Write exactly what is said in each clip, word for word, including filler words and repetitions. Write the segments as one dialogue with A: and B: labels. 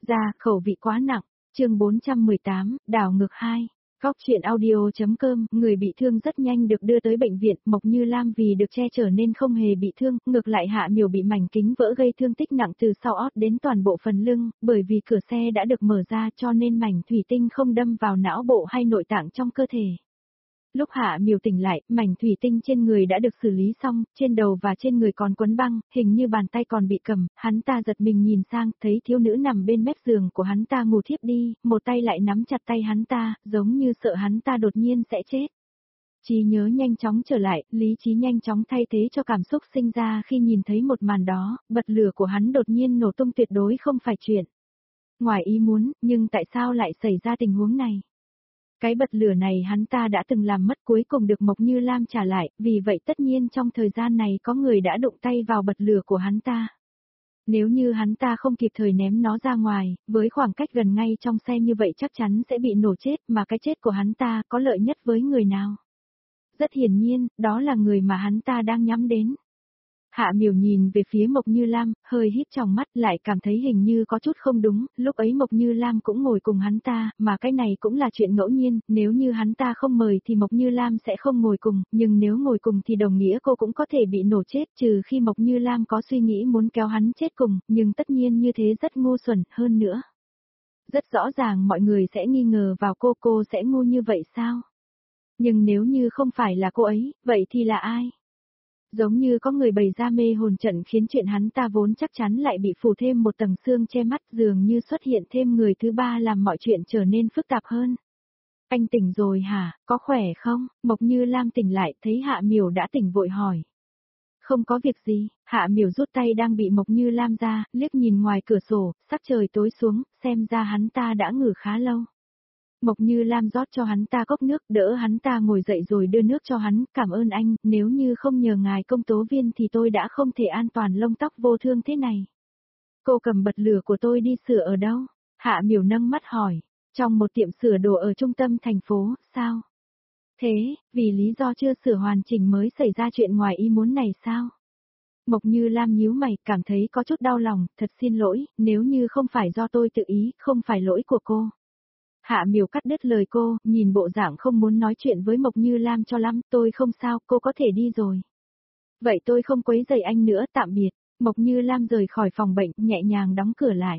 A: Ra, khẩu vị quá nặng. Chương bốn trăm mười tám, đảo ngược hai. Góc truyện audio.com, người bị thương rất nhanh được đưa tới bệnh viện, Mộc Như Lam vì được che chở nên không hề bị thương, ngược lại Hạ Miểu bị mảnh kính vỡ gây thương tích nặng từ sau ót đến toàn bộ phần lưng, bởi vì cửa xe đã được mở ra cho nên mảnh thủy tinh không đâm vào não bộ hay nội tạng trong cơ thể. Lúc Hạ Miểu tỉnh lại, mảnh thủy tinh trên người đã được xử lý xong, trên đầu và trên người còn quấn băng, hình như bàn tay còn bị cầm, hắn ta giật mình nhìn sang, thấy thiếu nữ nằm bên mép giường của hắn ta ngủ thiếp đi, một tay lại nắm chặt tay hắn ta, giống như sợ hắn ta đột nhiên sẽ chết. Trí nhớ nhanh chóng trở lại, lý trí nhanh chóng thay thế cho cảm xúc sinh ra khi nhìn thấy một màn đó, bật lửa của hắn đột nhiên nổ tung tuyệt đối không phải chuyện ngoài ý muốn, nhưng tại sao lại xảy ra tình huống này? Cái bật lửa này hắn ta đã từng làm mất cuối cùng được Mộc Như Lam trả lại, vì vậy tất nhiên trong thời gian này có người đã đụng tay vào bật lửa của hắn ta. Nếu như hắn ta không kịp thời ném nó ra ngoài, với khoảng cách gần ngay trong xe như vậy chắc chắn sẽ bị nổ chết, mà cái chết của hắn ta có lợi nhất với người nào? Rất hiển nhiên, đó là người mà hắn ta đang nhắm đến. Hạ Miểu nhìn về phía Mộc Như Lam, hơi híp trong mắt lại cảm thấy hình như có chút không đúng, lúc ấy Mộc Như Lam cũng ngồi cùng hắn ta, mà cái này cũng là chuyện ngẫu nhiên, nếu như hắn ta không mời thì Mộc Như Lam sẽ không ngồi cùng, nhưng nếu ngồi cùng thì đồng nghĩa cô cũng có thể bị nổ chết, trừ khi Mộc Như Lam có suy nghĩ muốn kéo hắn chết cùng, nhưng tất nhiên như thế rất ngu xuẩn, hơn nữa. Rất rõ ràng mọi người sẽ nghi ngờ vào cô, cô sẽ ngu như vậy sao? Nhưng nếu như không phải là cô ấy, vậy thì là ai? Giống như có người bày ra mê hồn trận khiến chuyện hắn ta vốn chắc chắn lại bị phủ thêm một tầng xương che mắt, dường như xuất hiện thêm người thứ ba làm mọi chuyện trở nên phức tạp hơn. Anh tỉnh rồi hả, có khỏe không? Mộc Như Lam tỉnh lại thấy Hạ Miểu đã tỉnh vội hỏi. Không có việc gì, Hạ Miểu rút tay đang bị Mộc Như Lam ra, liếc nhìn ngoài cửa sổ, sắc trời tối xuống, xem ra hắn ta đã ngủ khá lâu. Mộc Như Lam rót cho hắn ta cốc nước, đỡ hắn ta ngồi dậy rồi đưa nước cho hắn, cảm ơn anh, nếu như không nhờ ngài công tố viên thì tôi đã không thể an toàn lông tóc vô thương thế này. Cô cầm bật lửa của tôi đi sửa ở đâu? Hạ Miểu nâng mắt hỏi, trong một tiệm sửa đồ ở trung tâm thành phố, sao? Thế, vì lý do chưa sửa hoàn chỉnh mới xảy ra chuyện ngoài ý muốn này sao? Mộc Như Lam nhíu mày, cảm thấy có chút đau lòng, thật xin lỗi, nếu như không phải do tôi tự ý, không phải lỗi của cô. Hạ Miểu cắt đứt lời cô, nhìn bộ dạng không muốn nói chuyện với Mộc Như Lam cho lắm, tôi không sao, cô có thể đi rồi. Vậy tôi không quấy rầy anh nữa, tạm biệt. Mộc Như Lam rời khỏi phòng bệnh, nhẹ nhàng đóng cửa lại.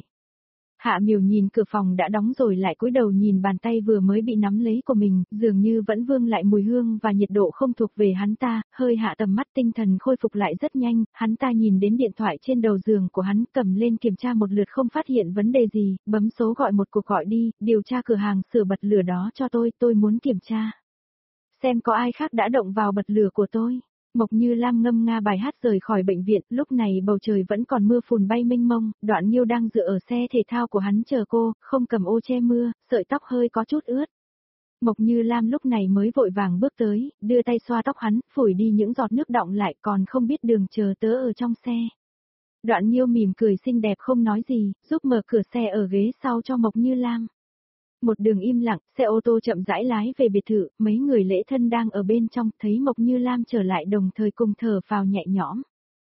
A: Hạ Miểu nhìn cửa phòng đã đóng rồi lại cúi đầu nhìn bàn tay vừa mới bị nắm lấy của mình, dường như vẫn vương lại mùi hương và nhiệt độ không thuộc về hắn ta, hơi hạ tầm mắt tinh thần khôi phục lại rất nhanh, hắn ta nhìn đến điện thoại trên đầu giường của hắn, cầm lên kiểm tra một lượt không phát hiện vấn đề gì, bấm số gọi một cuộc gọi đi, điều tra cửa hàng sửa bật lửa đó cho tôi, tôi muốn kiểm tra. Xem có ai khác đã động vào bật lửa của tôi. Mộc Như Lam ngâm nga bài hát rời khỏi bệnh viện, lúc này bầu trời vẫn còn mưa phùn bay mênh mông, Đoạn Nhiêu đang dựa ở xe thể thao của hắn chờ cô, không cầm ô che mưa, sợi tóc hơi có chút ướt. Mộc Như Lam lúc này mới vội vàng bước tới, đưa tay xoa tóc hắn, phủi đi những giọt nước đọng lại còn không biết đường chờ tớ ở trong xe. Đoạn Nhiêu mỉm cười xinh đẹp không nói gì, giúp mở cửa xe ở ghế sau cho Mộc Như Lam. Một đường im lặng, xe ô tô chậm rãi lái về biệt thự, mấy người lễ thân đang ở bên trong, thấy Mộc Như Lam trở lại đồng thời cùng thở phào nhẹ nhõm.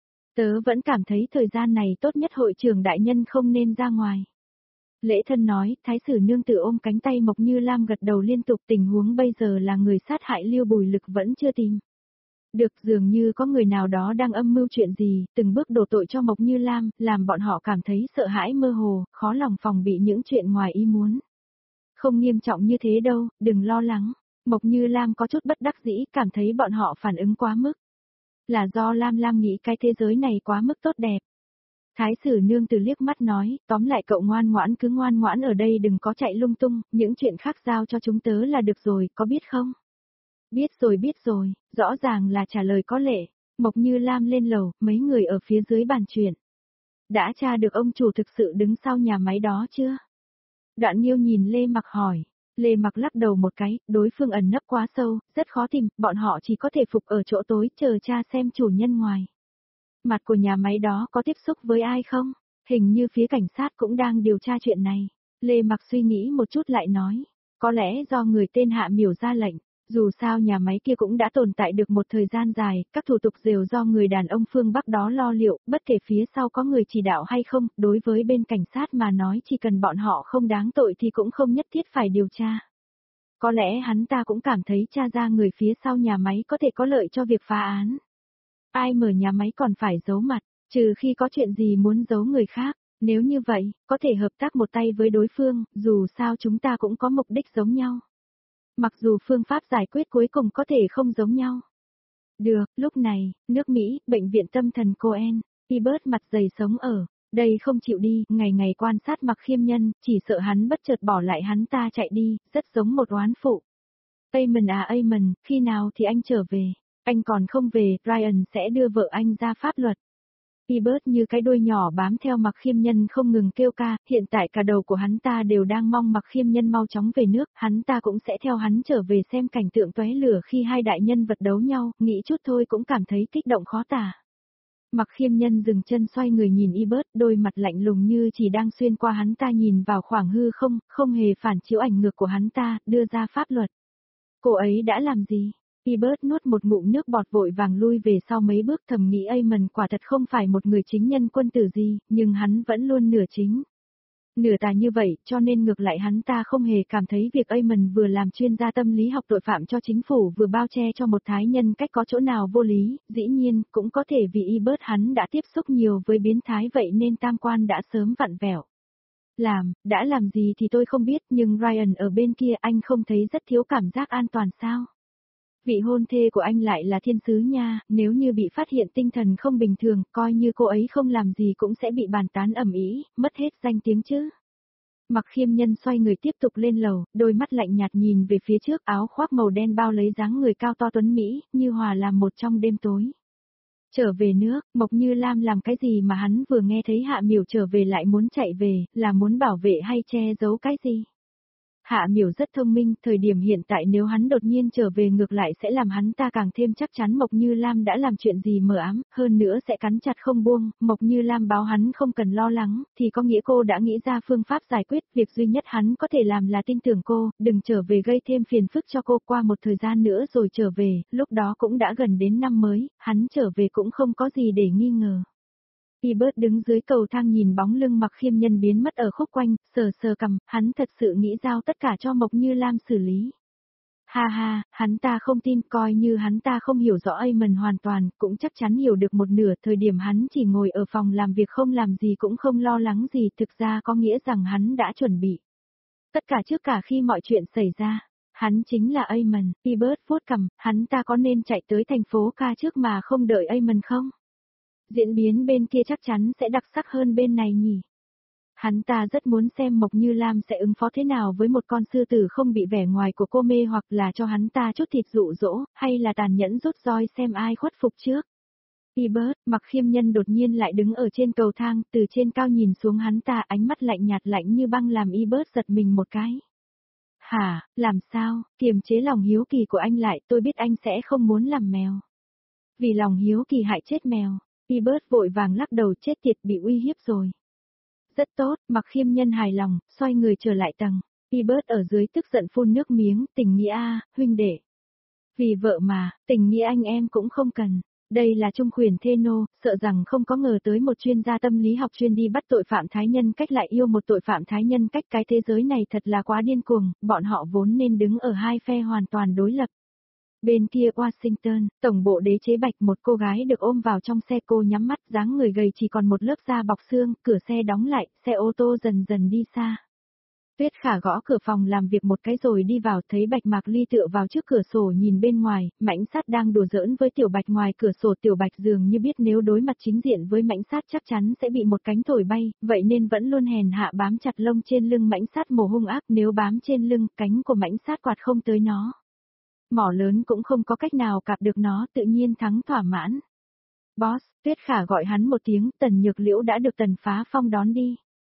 A: Tớ vẫn cảm thấy thời gian này tốt nhất hội trưởng đại nhân không nên ra ngoài. Lễ thân nói, thái sử nương tử ôm cánh tay Mộc Như Lam gật đầu liên tục, tình huống bây giờ là người sát hại Lưu Bùi Lực vẫn chưa tìm được, dường như có người nào đó đang âm mưu chuyện gì, từng bước đổ tội cho Mộc Như Lam, làm bọn họ cảm thấy sợ hãi mơ hồ, khó lòng phòng bị những chuyện ngoài ý muốn. Không nghiêm trọng như thế đâu, đừng lo lắng. Mộc Như Lam có chút bất đắc dĩ, cảm thấy bọn họ phản ứng quá mức. Là do Lam Lam nghĩ cái thế giới này quá mức tốt đẹp. Thái sử nương từ liếc mắt nói, tóm lại cậu ngoan ngoãn cứ ngoan ngoãn ở đây đừng có chạy lung tung, những chuyện khác giao cho chúng tớ là được rồi, có biết không? Biết rồi biết rồi, rõ ràng là trả lời có lệ. Mộc Như Lam lên lầu, mấy người ở phía dưới bàn chuyện. Đã tra được ông chủ thực sự đứng sau nhà máy đó chưa? Đoạn Nhiêu nhìn Lê Mặc hỏi. Lê Mặc lắc đầu một cái, đối phương ẩn nấp quá sâu, rất khó tìm, bọn họ chỉ có thể phục ở chỗ tối chờ tra xem chủ nhân ngoài. Mặt của nhà máy đó có tiếp xúc với ai không? Hình như phía cảnh sát cũng đang điều tra chuyện này. Lê Mặc suy nghĩ một chút lại nói, có lẽ do người tên Hạ Miểu ra lệnh, Dù sao nhà máy kia cũng đã tồn tại được một thời gian dài, các thủ tục đều do người đàn ông phương Bắc đó lo liệu, bất kể phía sau có người chỉ đạo hay không, đối với bên cảnh sát mà nói chỉ cần bọn họ không đáng tội thì cũng không nhất thiết phải điều tra. Có lẽ hắn ta cũng cảm thấy tra ra người phía sau nhà máy có thể có lợi cho việc phá án. Ai mở nhà máy còn phải giấu mặt, trừ khi có chuyện gì muốn giấu người khác. Nếu như vậy, có thể hợp tác một tay với đối phương, dù sao chúng ta cũng có mục đích giống nhau. Mặc dù phương pháp giải quyết cuối cùng có thể không giống nhau. Được, lúc này, nước Mỹ, bệnh viện tâm thần Cohen, Ebert mặt dày sống ở, đây không chịu đi, ngày ngày quan sát Mặc Khiêm Nhân, chỉ sợ hắn bất chợt bỏ lại hắn ta chạy đi, rất giống một oán phụ. Amon à Amon, khi nào thì anh trở về? Anh còn không về, Ryan sẽ đưa vợ anh ra pháp luật. Ebert như cái đuôi nhỏ bám theo Mặc Khiêm Nhân không ngừng kêu ca, hiện tại cả đầu của hắn ta đều đang mong Mặc Khiêm Nhân mau chóng về nước, hắn ta cũng sẽ theo hắn trở về xem cảnh tượng tóe lửa khi hai đại nhân vật đấu nhau, nghĩ chút thôi cũng cảm thấy kích động khó tả. Mặc Khiêm Nhân dừng chân xoay người nhìn Ebert, đôi mặt lạnh lùng như chỉ đang xuyên qua hắn ta nhìn vào khoảng hư không, không hề phản chiếu ảnh ngược của hắn ta, đưa ra pháp luật. Cô ấy đã làm gì? Ebert nuốt một ngụm nước bọt vội vàng lui về sau mấy bước thầm nghĩ Amon quả thật không phải một người chính nhân quân tử gì, nhưng hắn vẫn luôn nửa chính. Nửa tà như vậy, cho nên ngược lại hắn ta không hề cảm thấy việc Amon vừa làm chuyên gia tâm lý học tội phạm cho chính phủ vừa bao che cho một thái nhân cách có chỗ nào vô lý, dĩ nhiên, cũng có thể vì Ebert hắn đã tiếp xúc nhiều với biến thái vậy nên tam quan đã sớm vặn vẹo. Làm, đã làm gì thì tôi không biết nhưng Ryan ở bên kia anh không thấy rất thiếu cảm giác an toàn sao? Vị hôn thê của anh lại là thiên sứ nha, nếu như bị phát hiện tinh thần không bình thường, coi như cô ấy không làm gì cũng sẽ bị bàn tán ầm ĩ, mất hết danh tiếng chứ. Mặc Khiêm Nhân xoay người tiếp tục lên lầu, đôi mắt lạnh nhạt nhìn về phía trước, áo khoác màu đen bao lấy dáng người cao to tuấn Mỹ, như hòa làm một trong đêm tối. Trở về nước, Mộc Như Lam làm cái gì mà hắn vừa nghe thấy Hạ Miểu trở về lại muốn chạy về, là muốn bảo vệ hay che giấu cái gì? Hạ Miểu rất thông minh, thời điểm hiện tại nếu hắn đột nhiên trở về ngược lại sẽ làm hắn ta càng thêm chắc chắn Mộc Như Lam đã làm chuyện gì mờ ám, hơn nữa sẽ cắn chặt không buông, Mộc Như Lam báo hắn không cần lo lắng, thì có nghĩa cô đã nghĩ ra phương pháp giải quyết, việc duy nhất hắn có thể làm là tin tưởng cô, đừng trở về gây thêm phiền phức cho cô qua một thời gian nữa rồi trở về, lúc đó cũng đã gần đến năm mới, hắn trở về cũng không có gì để nghi ngờ. Ebert đứng dưới cầu thang nhìn bóng lưng Mặc Khiêm Nhân biến mất ở khúc quanh, sờ sờ cằm, hắn thật sự nghĩ giao tất cả cho Mộc Như Lam xử lý. Ha ha, hắn ta không tin, coi như hắn ta không hiểu rõ Amon hoàn toàn, cũng chắc chắn hiểu được một nửa, thời điểm hắn chỉ ngồi ở phòng làm việc không làm gì cũng không lo lắng gì, thực ra có nghĩa rằng hắn đã chuẩn bị. Tất cả trước cả khi mọi chuyện xảy ra, hắn chính là Amon. Ebert vuốt cằm, hắn ta có nên chạy tới thành phố ca trước mà không đợi Amon không? Diễn biến bên kia chắc chắn sẽ đặc sắc hơn bên này nhỉ. Hắn ta rất muốn xem Mộc Như Lam sẽ ứng phó thế nào với một con sư tử không bị vẻ ngoài của cô mê hoặc là cho hắn ta chút thịt dụ dỗ, hay là tàn nhẫn rút roi xem ai khuất phục trước. Ebert, Mặc Khiêm Nhân đột nhiên lại đứng ở trên cầu thang, từ trên cao nhìn xuống hắn ta ánh mắt lạnh nhạt lạnh như băng làm Ebert giật mình một cái. Hả, làm sao, kiềm chế lòng hiếu kỳ của anh lại, tôi biết anh sẽ không muốn làm mèo. Vì lòng hiếu kỳ hại chết mèo. Ebert vội vàng lắc đầu chết tiệt bị uy hiếp rồi. Rất tốt, Mặc Khiêm Nhân hài lòng, xoay người trở lại tầng. Ebert ở dưới tức giận phun nước miếng, tình nghĩa a, huynh đệ. Vì vợ mà, tình nghĩa anh em cũng không cần. Đây là trung khuyển thê nô, sợ rằng không có ngờ tới một chuyên gia tâm lý học chuyên đi bắt tội phạm thái nhân cách lại yêu một tội phạm thái nhân cách, cái thế giới này thật là quá điên cuồng, bọn họ vốn nên đứng ở hai phe hoàn toàn đối lập. Bên kia Washington, tổng bộ đế chế Bạch, một cô gái được ôm vào trong xe, cô nhắm mắt, dáng người gầy chỉ còn một lớp da bọc xương, cửa xe đóng lại, xe ô tô dần dần đi xa. Tuyết Khả gõ cửa phòng làm việc một cái rồi đi vào, thấy Bạch Mạc Ly tựa vào trước cửa sổ nhìn bên ngoài, Mãnh Sát đang đùa giỡn với Tiểu Bạch ngoài cửa sổ. Tiểu Bạch dường như biết nếu đối mặt chính diện với Mãnh Sát chắc chắn sẽ bị một cánh thổi bay, vậy nên vẫn luôn hèn hạ bám chặt lông trên lưng Mãnh Sát mổ hung ác, nếu bám trên lưng, cánh của Mãnh Sát quạt không tới nó. Mỏ lớn cũng không có cách nào cạp được nó, tự nhiên thắng thỏa mãn. Boss, Tuyết Khả gọi hắn một tiếng, Tần Nhược Liễu đã được Tần Phá Phong đón đi.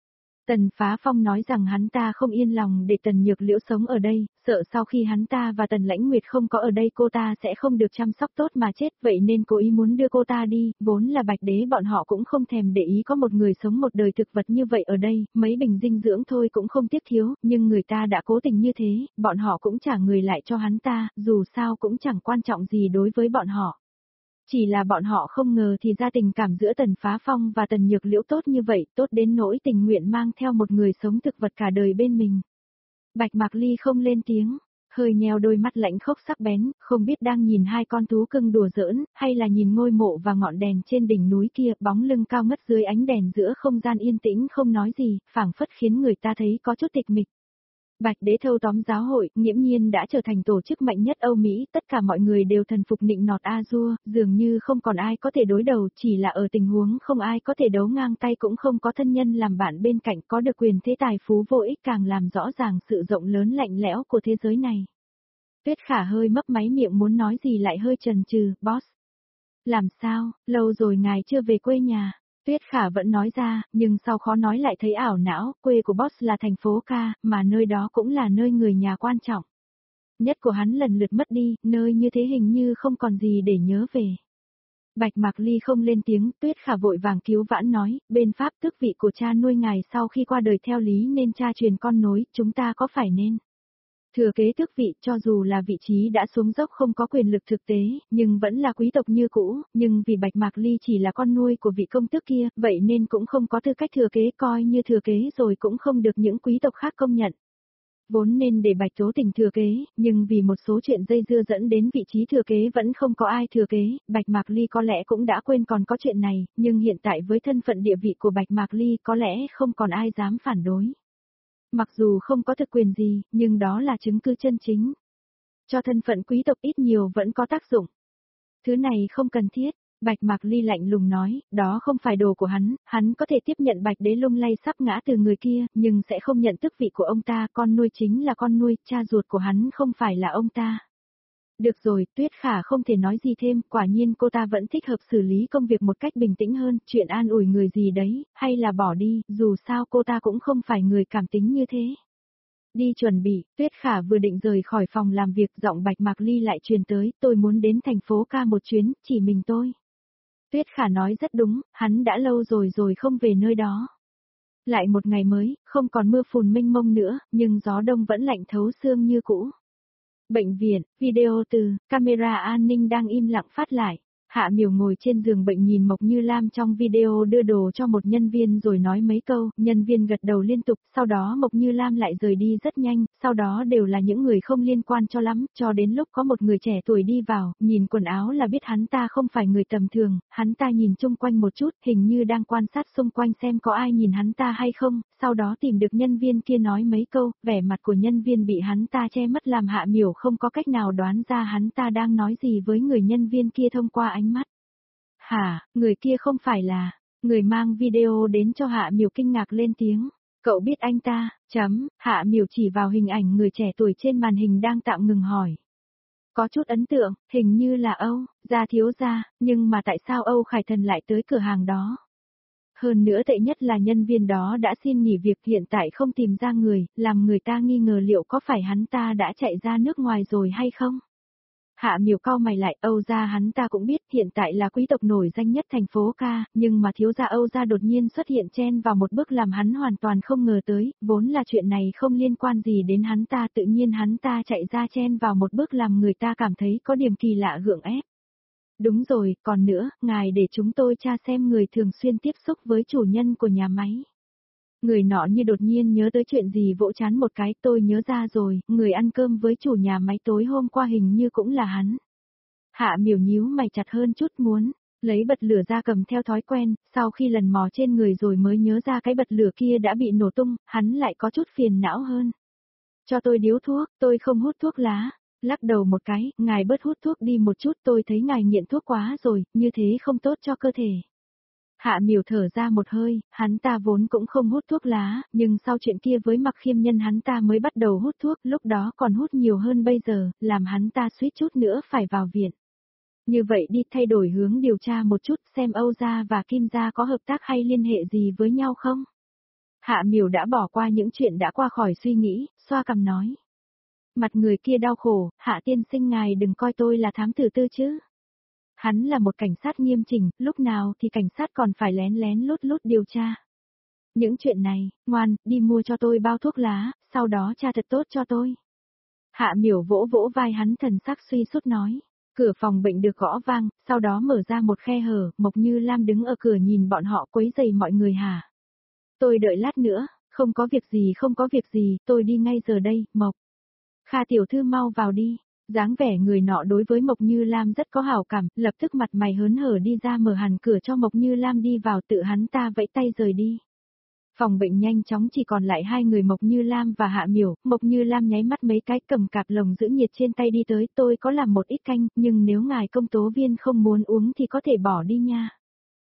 A: Tần Phá Phong nói rằng hắn ta không yên lòng để Tần Nhược Liễu sống ở đây, sợ sau khi hắn ta và Tần Lãnh Nguyệt không có ở đây cô ta sẽ không được chăm sóc tốt mà chết, vậy nên cố ý muốn đưa cô ta đi, vốn là Bạch Đế bọn họ cũng không thèm để ý có một người sống một đời thực vật như vậy ở đây, mấy bình dinh dưỡng thôi cũng không tiếc thiếu, nhưng người ta đã cố tình như thế, bọn họ cũng trả người lại cho hắn ta, dù sao cũng chẳng quan trọng gì đối với bọn họ. Chỉ là bọn họ không ngờ thì ra tình cảm giữa Tần Phá Phong và Tần Nhược Liễu tốt như vậy, tốt đến nỗi tình nguyện mang theo một người sống thực vật cả đời bên mình. Bạch Mạc Ly không lên tiếng, hơi nheo đôi mắt lãnh khốc sắc bén, không biết đang nhìn hai con thú cưng đùa giỡn, hay là nhìn ngôi mộ và ngọn đèn trên đỉnh núi kia, bóng lưng cao ngất dưới ánh đèn giữa không gian yên tĩnh không nói gì, phảng phất khiến người ta thấy có chút tịch mịch. Bạch Đế thâu tóm giáo hội, nghiễm nhiên đã trở thành tổ chức mạnh nhất Âu Mỹ, tất cả mọi người đều thần phục nịnh nọt A-dua, dường như không còn ai có thể đối đầu, chỉ là ở tình huống không ai có thể đấu ngang tay cũng không có thân nhân làm bạn bên cạnh, có được quyền thế tài phú vô ích càng làm rõ ràng sự rộng lớn lạnh lẽo của thế giới này. Tuyết Khả hơi mấp máy miệng muốn nói gì lại hơi chần chừ, boss. Làm sao, lâu rồi ngài chưa về quê nhà. Tuyết Khả vẫn nói ra, nhưng sau khó nói lại thấy ảo não, quê của boss là thành phố ca, mà nơi đó cũng là nơi người nhà quan trọng. Nhất của hắn lần lượt mất đi, nơi như thế hình như không còn gì để nhớ về. Bạch Mạc Ly không lên tiếng, Tuyết Khả vội vàng cứu vãn nói, bên Pháp tước vị của cha nuôi ngài sau khi qua đời theo lý nên cha truyền con nối, chúng ta có phải nên thừa kế tước vị, cho dù là vị trí đã xuống dốc không có quyền lực thực tế, nhưng vẫn là quý tộc như cũ, nhưng vì Bạch Mạc Ly chỉ là con nuôi của vị công tước kia, vậy nên cũng không có tư cách thừa kế, coi như thừa kế rồi cũng không được những quý tộc khác công nhận. Vốn nên để Bạch Tố Tình thừa kế, nhưng vì một số chuyện dây dưa dẫn đến vị trí thừa kế vẫn không có ai thừa kế, Bạch Mạc Ly có lẽ cũng đã quên còn có chuyện này, nhưng hiện tại với thân phận địa vị của Bạch Mạc Ly có lẽ không còn ai dám phản đối. Mặc dù không có thực quyền gì, nhưng đó là chứng cứ chân chính. Cho thân phận quý tộc ít nhiều vẫn có tác dụng. Thứ này không cần thiết, Bạch Mạc Ly lạnh lùng nói, đó không phải đồ của hắn, hắn có thể tiếp nhận Bạch Đế lung lay sắp ngã từ người kia, nhưng sẽ không nhận tước vị của ông ta, con nuôi chính là con nuôi, cha ruột của hắn không phải là ông ta. Được rồi, Tuyết Khả không thể nói gì thêm, quả nhiên cô ta vẫn thích hợp xử lý công việc một cách bình tĩnh hơn, chuyện an ủi người gì đấy, hay là bỏ đi, dù sao cô ta cũng không phải người cảm tính như thế. Đi chuẩn bị, Tuyết Khả vừa định rời khỏi phòng làm việc, giọng Bạch Mạc Ly lại truyền tới, tôi muốn đến thành phố ca một chuyến, chỉ mình tôi. Tuyết Khả nói rất đúng, hắn đã lâu rồi rồi không về nơi đó. Lại một ngày mới, không còn mưa phùn mênh mông nữa, nhưng gió đông vẫn lạnh thấu xương như cũ. Bệnh viện, video từ, camera an ninh đang im lặng phát lại. Hạ Miểu ngồi trên giường bệnh nhìn Mộc Như Lam trong video đưa đồ cho một nhân viên rồi nói mấy câu, nhân viên gật đầu liên tục, sau đó Mộc Như Lam lại rời đi rất nhanh, sau đó đều là những người không liên quan cho lắm, cho đến lúc có một người trẻ tuổi đi vào, nhìn quần áo là biết hắn ta không phải người tầm thường, hắn ta nhìn chung quanh một chút, hình như đang quan sát xung quanh xem có ai nhìn hắn ta hay không, sau đó tìm được nhân viên kia nói mấy câu, vẻ mặt của nhân viên bị hắn ta che mất làm Hạ Miểu không có cách nào đoán ra hắn ta đang nói gì với người nhân viên kia thông qua ánh mắt. Hả, người kia không phải là, người mang video đến cho Hạ Miểu kinh ngạc lên tiếng. Cậu biết anh ta, chấm, Hạ Miểu chỉ vào hình ảnh người trẻ tuổi trên màn hình đang tạm ngừng hỏi. Có chút ấn tượng, hình như là Âu, Gia thiếu gia, nhưng mà tại sao Âu Khải Thần lại tới cửa hàng đó? Hơn nữa tệ nhất là nhân viên đó đã xin nghỉ việc hiện tại không tìm ra người, làm người ta nghi ngờ liệu có phải hắn ta đã chạy ra nước ngoài rồi hay không? Hạ Miểu cau mày lại, Âu gia hắn ta cũng biết hiện tại là quý tộc nổi danh nhất thành phố ca, nhưng mà thiếu gia Âu gia đột nhiên xuất hiện chen vào một bước làm hắn hoàn toàn không ngờ tới, vốn là chuyện này không liên quan gì đến hắn ta, tự nhiên hắn ta chạy ra chen vào một bước làm người ta cảm thấy có điểm kỳ lạ gượng ép. Đúng rồi, còn nữa, ngài để chúng tôi tra xem người thường xuyên tiếp xúc với chủ nhân của nhà máy. Người nọ như đột nhiên nhớ tới chuyện gì vỗ chán một cái, tôi nhớ ra rồi, người ăn cơm với chủ nhà máy tối hôm qua hình như cũng là hắn. Hạ Miểu nhíu mày chặt hơn chút muốn, lấy bật lửa ra cầm theo thói quen, sau khi lần mò trên người rồi mới nhớ ra cái bật lửa kia đã bị nổ tung, hắn lại có chút phiền não hơn. Cho tôi điếu thuốc, tôi không hút thuốc lá. Lắc đầu một cái, ngài bớt hút thuốc đi một chút, tôi thấy ngài nghiện thuốc quá rồi, như thế không tốt cho cơ thể. Hạ Miểu thở ra một hơi, hắn ta vốn cũng không hút thuốc lá, nhưng sau chuyện kia với Mặc Khiêm Nhân hắn ta mới bắt đầu hút thuốc, lúc đó còn hút nhiều hơn bây giờ, làm hắn ta suýt chút nữa phải vào viện. Như vậy đi thay đổi hướng điều tra một chút xem Âu gia và Kim gia có hợp tác hay liên hệ gì với nhau không? Hạ Miểu đã bỏ qua những chuyện đã qua khỏi suy nghĩ, xoa cằm nói. Mặt người kia đau khổ, Hạ tiên sinh ngài đừng coi tôi là thám tử tư chứ. Hắn là một cảnh sát nghiêm chỉnh, lúc nào thì cảnh sát còn phải lén lén lút lút điều tra. Những chuyện này, ngoan, đi mua cho tôi bao thuốc lá, sau đó tra thật tốt cho tôi. Hạ Miểu vỗ vỗ vai hắn, thần sắc suy sút nói. Cửa phòng bệnh được gõ vang, sau đó mở ra một khe hở, Mộc Như Lam đứng ở cửa nhìn bọn họ quấy rầy mọi người hả? Tôi đợi lát nữa, không có việc gì không có việc gì, tôi đi ngay giờ đây, Mộc. Kha tiểu thư mau vào đi. Dáng vẻ người nọ đối với Mộc Như Lam rất có hảo cảm, lập tức mặt mày hớn hở đi ra mở hẳn cửa cho Mộc Như Lam đi vào, tự hắn ta vẫy tay rời đi. Phòng bệnh nhanh chóng chỉ còn lại hai người Mộc Như Lam và Hạ Miểu, Mộc Như Lam nháy mắt mấy cái cầm cặp lồng giữ nhiệt trên tay đi tới, tôi có làm một ít canh, nhưng nếu ngài công tố viên không muốn uống thì có thể bỏ đi nha.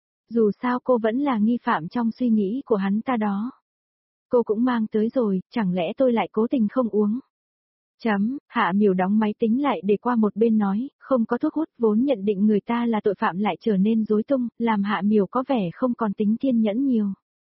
A: Dù sao cô vẫn là nghi phạm trong suy nghĩ của hắn ta đó. Cô cũng mang tới rồi, chẳng lẽ tôi lại cố tình không uống? Chấm, Hạ Miểu đóng máy tính lại để qua một bên nói, không có thuốc hút, vốn nhận định người ta là tội phạm lại trở nên rối tung, làm Hạ Miểu có vẻ không còn tính kiên nhẫn nhiều.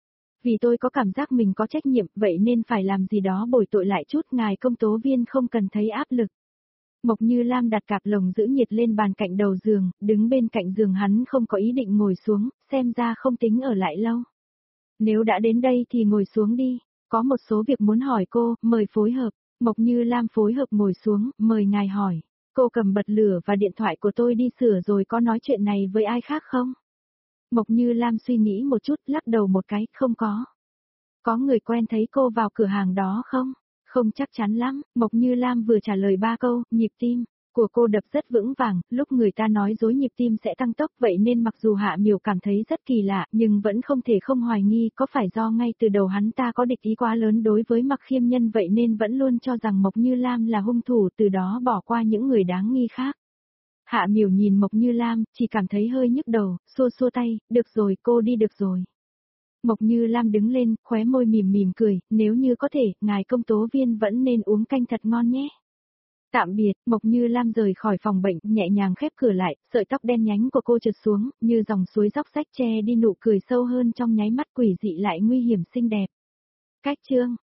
A: Vì tôi có cảm giác mình có trách nhiệm, vậy nên phải làm gì đó bồi tội lại chút, ngài công tố viên không cần thấy áp lực. Mộc Như Lam đặt cặp lồng giữ nhiệt lên bàn cạnh đầu giường, đứng bên cạnh giường hắn không có ý định ngồi xuống, xem ra không tính ở lại lâu. Nếu đã đến đây thì ngồi xuống đi, có một số việc muốn hỏi cô, mời phối hợp. Mộc Như Lam phối hợp ngồi xuống, mời ngài hỏi. Cô cầm bật lửa và điện thoại của tôi đi sửa rồi, có nói chuyện này với ai khác không? Mộc Như Lam suy nghĩ một chút, lắc đầu một cái, không có. Có người quen thấy cô vào cửa hàng đó không? Không chắc chắn lắm, Mộc Như Lam vừa trả lời ba câu, nhịp tim của cô đập rất vững vàng, lúc người ta nói dối nhịp tim sẽ tăng tốc, vậy nên mặc dù Hạ Miểu cảm thấy rất kỳ lạ, nhưng vẫn không thể không hoài nghi có phải do ngay từ đầu hắn ta có địch ý quá lớn đối với Mạc Khiêm Nhân, vậy nên vẫn luôn cho rằng Mộc Như Lam là hung thủ, từ đó bỏ qua những người đáng nghi khác. Hạ Miểu nhìn Mộc Như Lam, chỉ cảm thấy hơi nhức đầu, xua xua tay, được rồi, cô đi được rồi. Mộc Như Lam đứng lên, khóe môi mỉm mỉm cười, nếu như có thể, ngài công tố viên vẫn nên uống canh thật ngon nhé. Tạm biệt, Mộc Như Lam rời khỏi phòng bệnh, nhẹ nhàng khép cửa lại, sợi tóc đen nhánh của cô trượt xuống, như dòng suối róc rách che đi nụ cười sâu hơn trong nháy mắt quỷ dị lại nguy hiểm xinh đẹp. Cách chương